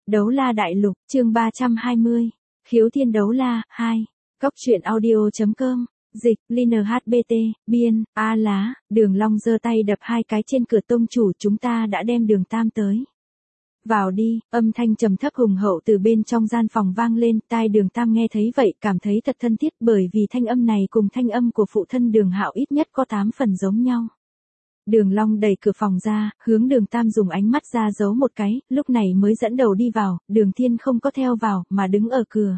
Đấu la đại lục, chương 320. Khiếu thiên đấu la, 2. Cốc truyện audio.com. Dịch, Liner HBT, biên, A Lá, Đường Long giơ tay đập hai cái trên cửa tông chủ, chúng ta đã đem Đường Tam tới. Vào đi, âm thanh trầm thấp hùng hậu từ bên trong gian phòng vang lên, tai Đường Tam nghe thấy vậy cảm thấy thật thân thiết, bởi vì thanh âm này cùng thanh âm của phụ thân Đường Hạo ít nhất có 8 phần giống nhau. Đường Long đẩy cửa phòng ra, hướng Đường Tam dùng ánh mắt ra giấu một cái, lúc này mới dẫn đầu đi vào, Đường Thiên không có theo vào, mà đứng ở cửa.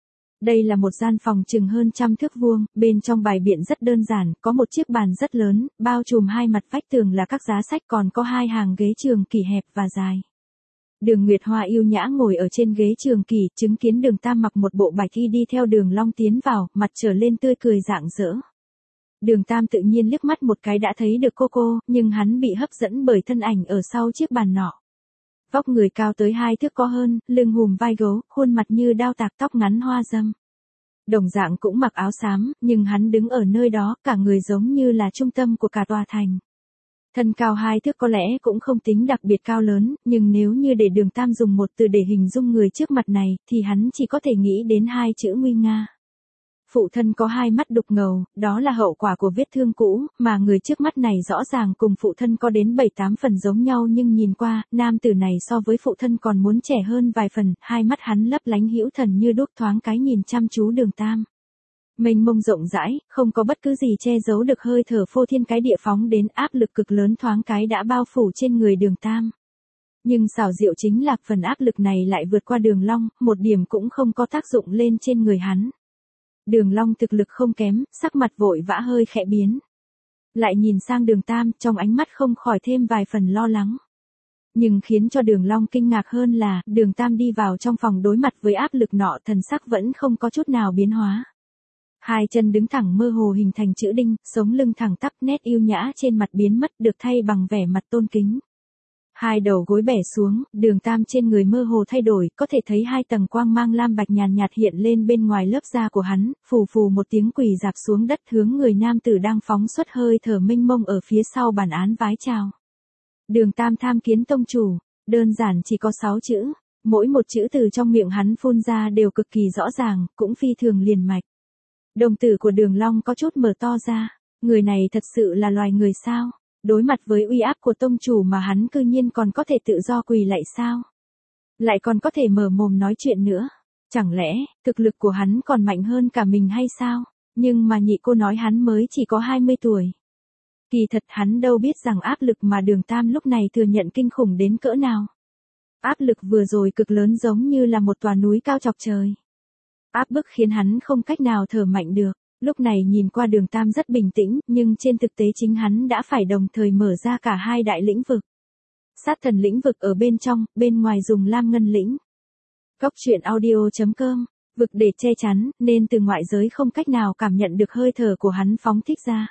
Đây là một gian phòng chừng hơn 100 thước vuông, bên trong bài biện rất đơn giản, có một chiếc bàn rất lớn, bao trùm hai mặt vách tường là các giá sách, còn có hai hàng ghế trường kỳ hẹp và dài. Đường Nguyệt Hoa yêu nhã ngồi ở trên ghế trường kỳ, chứng kiến Đường Tam mặc một bộ bạch y đi theo Đường Long tiến vào, mặt trở lên tươi cười rạng rỡ. Đường Tam tự nhiên liếc mắt một cái đã thấy được cô, nhưng hắn bị hấp dẫn bởi thân ảnh ở sau chiếc bàn nọ. Vóc người cao tới 2 thước có hơn, lưng hùm vai gấu, khuôn mặt như đao tạc, tóc ngắn hoa dâm. Đồng dạng cũng mặc áo xám, nhưng hắn đứng ở nơi đó, cả người giống như là trung tâm của cả tòa thành. Thân cao 2 thước có lẽ cũng không tính đặc biệt cao lớn, nhưng nếu như để Đường Tam dùng một từ để hình dung người trước mặt này, thì hắn chỉ có thể nghĩ đến hai chữ nguy nga. Phụ thân có hai mắt đục ngầu, đó là hậu quả của vết thương cũ, mà người trước mắt này rõ ràng cùng phụ thân có đến 7-8 phần giống nhau, nhưng nhìn qua, nam tử này so với phụ thân còn muốn trẻ hơn vài phần, hai mắt hắn lấp lánh hữu thần như đuốc, thoáng cái nhìn chăm chú Đường Tam. Mênh mông rộng rãi, không có bất cứ gì che giấu được hơi thở phô thiên cái địa phóng đến, áp lực cực lớn thoáng cái đã bao phủ trên người Đường Tam. Nhưng xảo diệu chính là phần áp lực này lại vượt qua Đường Long, một điểm cũng không có tác dụng lên trên người hắn. Đường Long thực lực không kém, sắc mặt vội vã hơi khẽ biến. Lại nhìn sang Đường Tam, trong ánh mắt không khỏi thêm vài phần lo lắng. Nhưng khiến cho Đường Long kinh ngạc hơn là, Đường Tam đi vào trong phòng đối mặt với áp lực nọ, thần sắc vẫn không có chút nào biến hóa. Hai chân đứng thẳng mơ hồ hình thành chữ đinh, sống lưng thẳng tắp, nét yêu nhã trên mặt biến mất, được thay bằng vẻ mặt tôn kính. Hai đầu gối bẻ xuống, Đường Tam trên người mơ hồ thay đổi, có thể thấy hai tầng quang mang lam bạch nhàn nhạt hiện lên bên ngoài lớp da của hắn, phù phù một tiếng quỳ rạp xuống đất, hướng người nam tử đang phóng xuất hơi thở mênh mông ở phía sau bản án vái chào. Đường Tam tham kiến tông chủ, đơn giản chỉ có 6 chữ, mỗi một chữ từ trong miệng hắn phun ra đều cực kỳ rõ ràng, cũng phi thường liền mạch. Đồng tử của Đường Long có chút mở to ra, người này thật sự là loài người sao? Đối mặt với uy áp của tông chủ mà hắn cư nhiên còn có thể tự do quỳ lạy sao? Lại còn có thể mở mồm nói chuyện nữa. Chẳng lẽ, thực lực của hắn còn mạnh hơn cả mình hay sao? Nhưng mà nhị cô nói hắn mới chỉ có 20 tuổi. Kỳ thật hắn đâu biết rằng áp lực mà Đường Tam lúc này thừa nhận kinh khủng đến cỡ nào. Áp lực vừa rồi cực lớn giống như là một tòa núi cao chọc trời. Áp bức khiến hắn không cách nào thở mạnh được. Lúc này nhìn qua Đường Tam rất bình tĩnh, nhưng trên thực tế chính hắn đã phải đồng thời mở ra cả hai đại lĩnh vực. Sát thần lĩnh vực ở bên trong, bên ngoài dùng lam ngân lĩnh. Cốc truyện audio.com. Vực để che chắn, nên từ ngoại giới không cách nào cảm nhận được hơi thở của hắn phóng thích ra.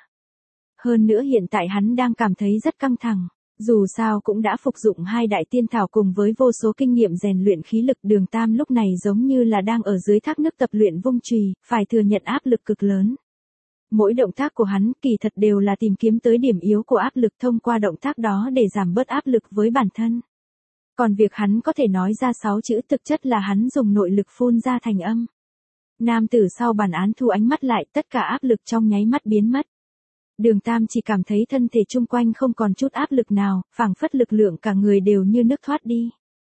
Hơn nữa hiện tại hắn đang cảm thấy rất căng thẳng. Dù sao cũng đã phục dụng hai đại tiên thảo cùng với vô số kinh nghiệm rèn luyện khí lực, Đường Tam lúc này giống như là đang ở dưới thác nước tập luyện vung chùy, phải thừa nhận áp lực cực lớn. Mỗi động tác của hắn kỳ thật đều là tìm kiếm tới điểm yếu của áp lực, thông qua động tác đó để giảm bớt áp lực với bản thân. Còn việc hắn có thể nói ra 6 chữ thực chất là hắn dùng nội lực phun ra thành âm. Nam tử sau bản án thu ánh mắt lại, tất cả áp lực trong nháy mắt biến mất. Đường Tam chỉ cảm thấy thân thể chung quanh không còn chút áp lực nào, phảng phất lực lượng cả người đều như nước thoát đi.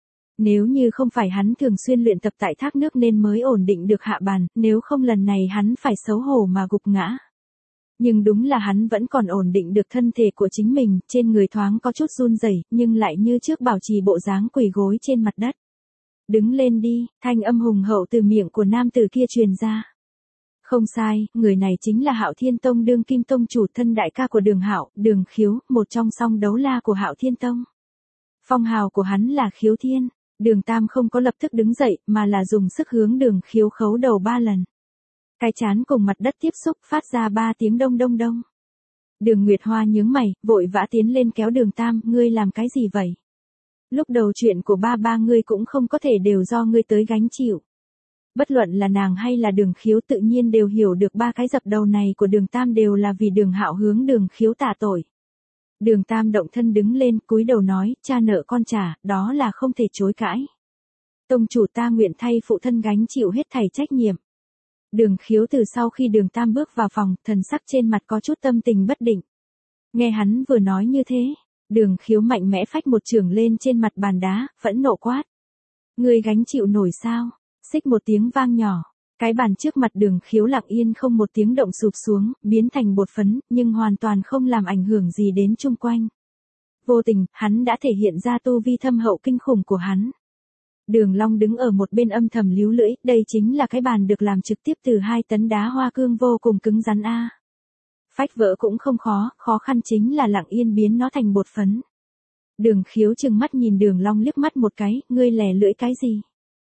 Nếu như không phải hắn thường xuyên luyện tập tại thác nước nên mới ổn định được hạ bàn, nếu không lần này hắn phải xấu hổ mà gục ngã. Nhưng đúng là hắn vẫn còn ổn định được thân thể của chính mình, trên người thoáng có chút run rẩy, nhưng lại như trước bảo trì bộ dáng quỳ gối trên mặt đất. Đứng lên đi, thanh âm hùng hậu từ miệng của nam tử kia truyền ra. Không sai, người này chính là Hạo Thiên Tông đương kim tông chủ, thân đại ca của Đường Hạo, Đường Khiếu, một trong song đấu la của Hạo Thiên Tông. Phong hào của hắn là Khiếu Thiên. Đường Tam không có lập tức đứng dậy, mà là dùng sức hướng Đường Khiếu khấu đầu 3 lần. Cái trán cùng mặt đất tiếp xúc, phát ra 3 tiếng đông đông đông. Đường Nguyệt Hoa nhướng mày, vội vã tiến lên kéo Đường Tam, ngươi làm cái gì vậy? Lúc đầu chuyện của ba ngươi cũng không có thể đều do ngươi tới gánh chịu. Bất luận là nàng hay là Đường Khiếu tự nhiên đều hiểu được 3 cái dập đầu này của Đường Tam đều là vì Đường Hạo hướng Đường Khiếu tạ tội. Đường Tam động thân đứng lên, cúi đầu nói, cha nợ con trả, đó là không thể chối cãi. Tông chủ ta nguyện thay phụ thân gánh chịu hết thảy trách nhiệm. Đường Khiếu từ sau khi Đường Tam bước vào phòng, thần sắc trên mặt có chút tâm tình bất định. Nghe hắn vừa nói như thế, Đường Khiếu mạnh mẽ phách một chưởng lên trên mặt bàn đá, phẫn nộ quát. Ngươi gánh chịu nổi sao? Xích một tiếng vang nhỏ. Cái bàn trước mặt Đường Khiếu lặng yên không một tiếng động sụp xuống, biến thành bột phấn, nhưng hoàn toàn không làm ảnh hưởng gì đến chung quanh. Vô tình, hắn đã thể hiện ra tu vi thâm hậu kinh khủng của hắn. Đường Long đứng ở một bên âm thầm líu lưỡi, đây chính là cái bàn được làm trực tiếp từ 2 tấn đá hoa cương vô cùng cứng rắn a. Phách vỡ cũng không khó, khó khăn chính là lặng yên biến nó thành bột phấn. Đường Khiếu trừng mắt nhìn Đường Long liếc mắt một cái, ngươi lẻ lưỡi cái gì?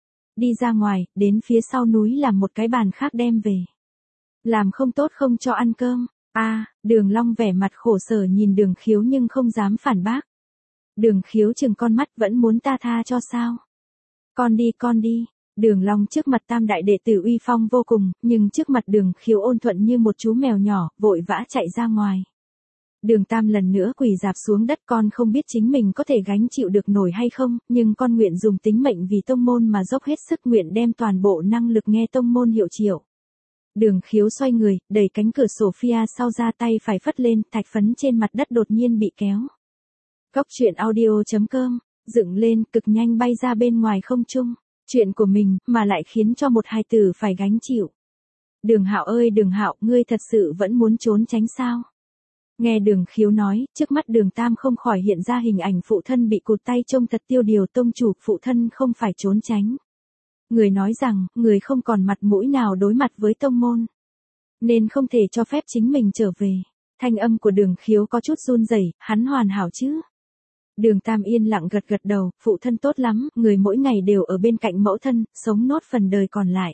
Đi ra ngoài, đến phía sau núi làm một cái bàn khác đem về. Làm không tốt không cho ăn cơm. Đường Long vẻ mặt khổ sở nhìn Đường Khiếu nhưng không dám phản bác. Đường Khiếu trừng con mắt, vẫn muốn ta tha cho sao? Con đi. Đường Long trước mặt tam đại đệ tử uy phong vô cùng, nhưng trước mặt Đường Khiếu ôn thuận như một chú mèo nhỏ, vội vã chạy ra ngoài. Đường Tam lần nữa quỳ rạp xuống đất, con không biết chính mình có thể gánh chịu được nổi hay không, nhưng con nguyện dùng tính mệnh vì tông môn mà dốc hết sức, nguyện đem toàn bộ năng lực nghe tông môn hiệu triệu. Đường Khiếu xoay người, đẩy cánh cửa sổ phía sau ra, tay phải phất lên, thạch phấn trên mặt đất đột nhiên bị kéo. Góc truyện audio.com, dựng lên, cực nhanh bay ra bên ngoài không trung. Chuyện của mình, mà lại khiến cho một hài tử phải gánh chịu. Đường Hạo ơi Đường Hạo, ngươi thật sự vẫn muốn trốn tránh sao? Nghe Đường Khiếu nói, trước mắt Đường Tam không khỏi hiện ra hình ảnh phụ thân bị cụt tay trông thật tiêu điều, tông chủ, phụ thân không phải trốn tránh. Người nói rằng, người không còn mặt mũi nào đối mặt với tông môn. Nên không thể cho phép chính mình trở về. Thanh âm của Đường Khiếu có chút run rẩy, hắn hoàn hảo chứ? Đường Tam yên lặng gật gật đầu, phụ thân tốt lắm, người mỗi ngày đều ở bên cạnh mẫu thân, sống nốt phần đời còn lại.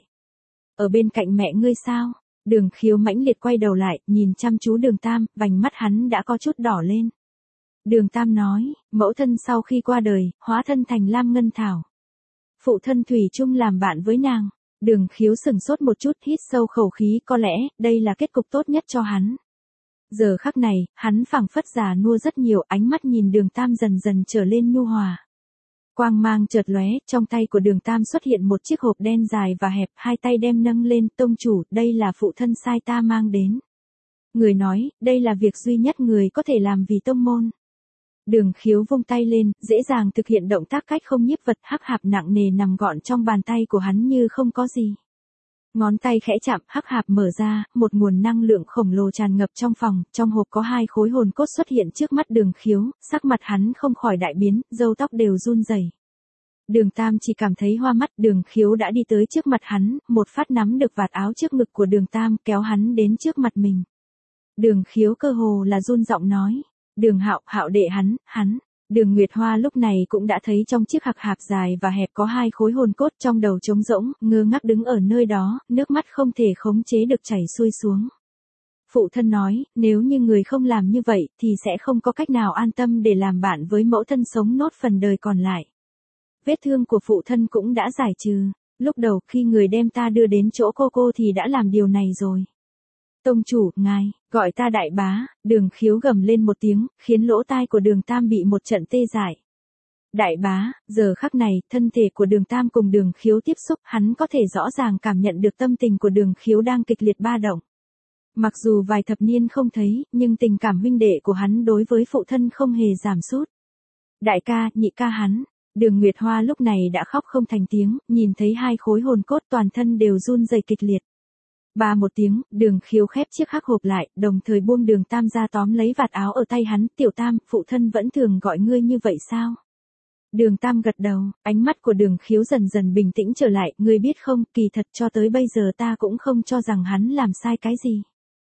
Ở bên cạnh mẹ ngươi sao? Đường Khiếu mãnh liệt quay đầu lại, nhìn chăm chú Đường Tam, vành mắt hắn đã có chút đỏ lên. Đường Tam nói, mẫu thân sau khi qua đời, hóa thân thành Lam Ngân Thảo. Phụ thân thủy chung làm bạn với nàng. Đường Khiếu sừng sốt một chút, hít sâu khẩu khí, có lẽ, đây là kết cục tốt nhất cho hắn. Giờ khắc này, hắn phảng phất già nua rất nhiều, ánh mắt nhìn Đường Tam dần dần trở lên nhu hòa. Quang mang chợt lóe, trong tay của Đường Tam xuất hiện một chiếc hộp đen dài và hẹp, hai tay đem nâng lên, tông chủ, đây là phụ thân sai ta mang đến. Người nói, đây là việc duy nhất người có thể làm vì tông môn. Đường Khiếu vung tay lên, dễ dàng thực hiện động tác cách không nhiếp vật, hắc hạp nặng nề nằm gọn trong bàn tay của hắn như không có gì. Ngón tay khẽ chạm, hắc hạp mở ra, một nguồn năng lượng khổng lồ tràn ngập trong phòng, trong hộp có 2 khối hồn cốt xuất hiện trước mắt Đường Khiếu, sắc mặt hắn không khỏi đại biến, râu tóc đều run rẩy. Đường Tam chỉ cảm thấy hoa mắt, Đường Khiếu đã đi tới trước mặt hắn, một phát nắm được vạt áo trước ngực của Đường Tam, kéo hắn đến trước mặt mình. Đường Khiếu cơ hồ là run giọng nói, Đường Hạo, Hạo đệ hắn. Đường Nguyệt Hoa lúc này cũng đã thấy trong chiếc hạc hạp dài và hẹp có 2 khối hồn cốt, trong đầu trống rỗng, ngơ ngác đứng ở nơi đó, nước mắt không thể khống chế được chảy xuôi xuống. Phụ thân nói, nếu như người không làm như vậy, thì sẽ không có cách nào an tâm để làm bạn với mẫu thân sống nốt phần đời còn lại. Vết thương của phụ thân cũng đã giải trừ, lúc đầu khi người đem ta đưa đến chỗ cô thì đã làm điều này rồi. Tông chủ, ngài, gọi ta đại bá, Đường Khiếu gầm lên một tiếng, khiến lỗ tai của Đường Tam bị một trận tê dại. Đại bá, giờ khắc này, thân thể của Đường Tam cùng Đường Khiếu tiếp xúc, hắn có thể rõ ràng cảm nhận được tâm tình của Đường Khiếu đang kịch liệt ba động. Mặc dù vài thập niên không thấy, nhưng tình cảm huynh đệ của hắn đối với phụ thân không hề giảm sút. Đại ca, nhị ca hắn. Đường Nguyệt Hoa lúc này đã khóc không thành tiếng, nhìn thấy 2 khối hồn cốt toàn thân đều run rẩy kịch liệt. Ba một tiếng, Đường Khiếu khép chiếc hắc hộp lại, đồng thời buông Đường Tam ra tóm lấy vạt áo ở tay hắn, tiểu Tam, phụ thân vẫn thường gọi ngươi như vậy sao? Đường Tam gật đầu, ánh mắt của Đường Khiếu dần dần bình tĩnh trở lại, ngươi biết không, kỳ thật cho tới bây giờ ta cũng không cho rằng hắn làm sai cái gì.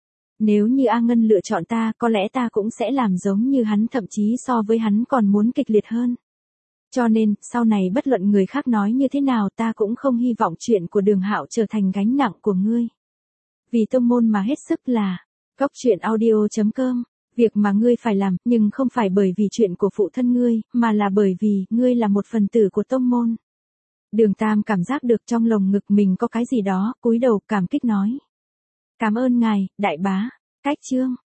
Nếu như A Ngân lựa chọn ta, có lẽ ta cũng sẽ làm giống như hắn, thậm chí so với hắn còn muốn kịch liệt hơn. Cho nên, sau này bất luận người khác nói như thế nào ta cũng không hy vọng chuyện của Đường Hạo trở thành gánh nặng của ngươi. Vì tông môn mà hết sức là, góc truyện audio.com, việc mà ngươi phải làm, nhưng không phải bởi vì chuyện của phụ thân ngươi, mà là bởi vì, ngươi là một phần tử của tông môn. Đường Tam cảm giác được trong lồng ngực mình có cái gì đó, cúi đầu cảm kích nói. Cảm ơn ngài, đại bá, cách chương.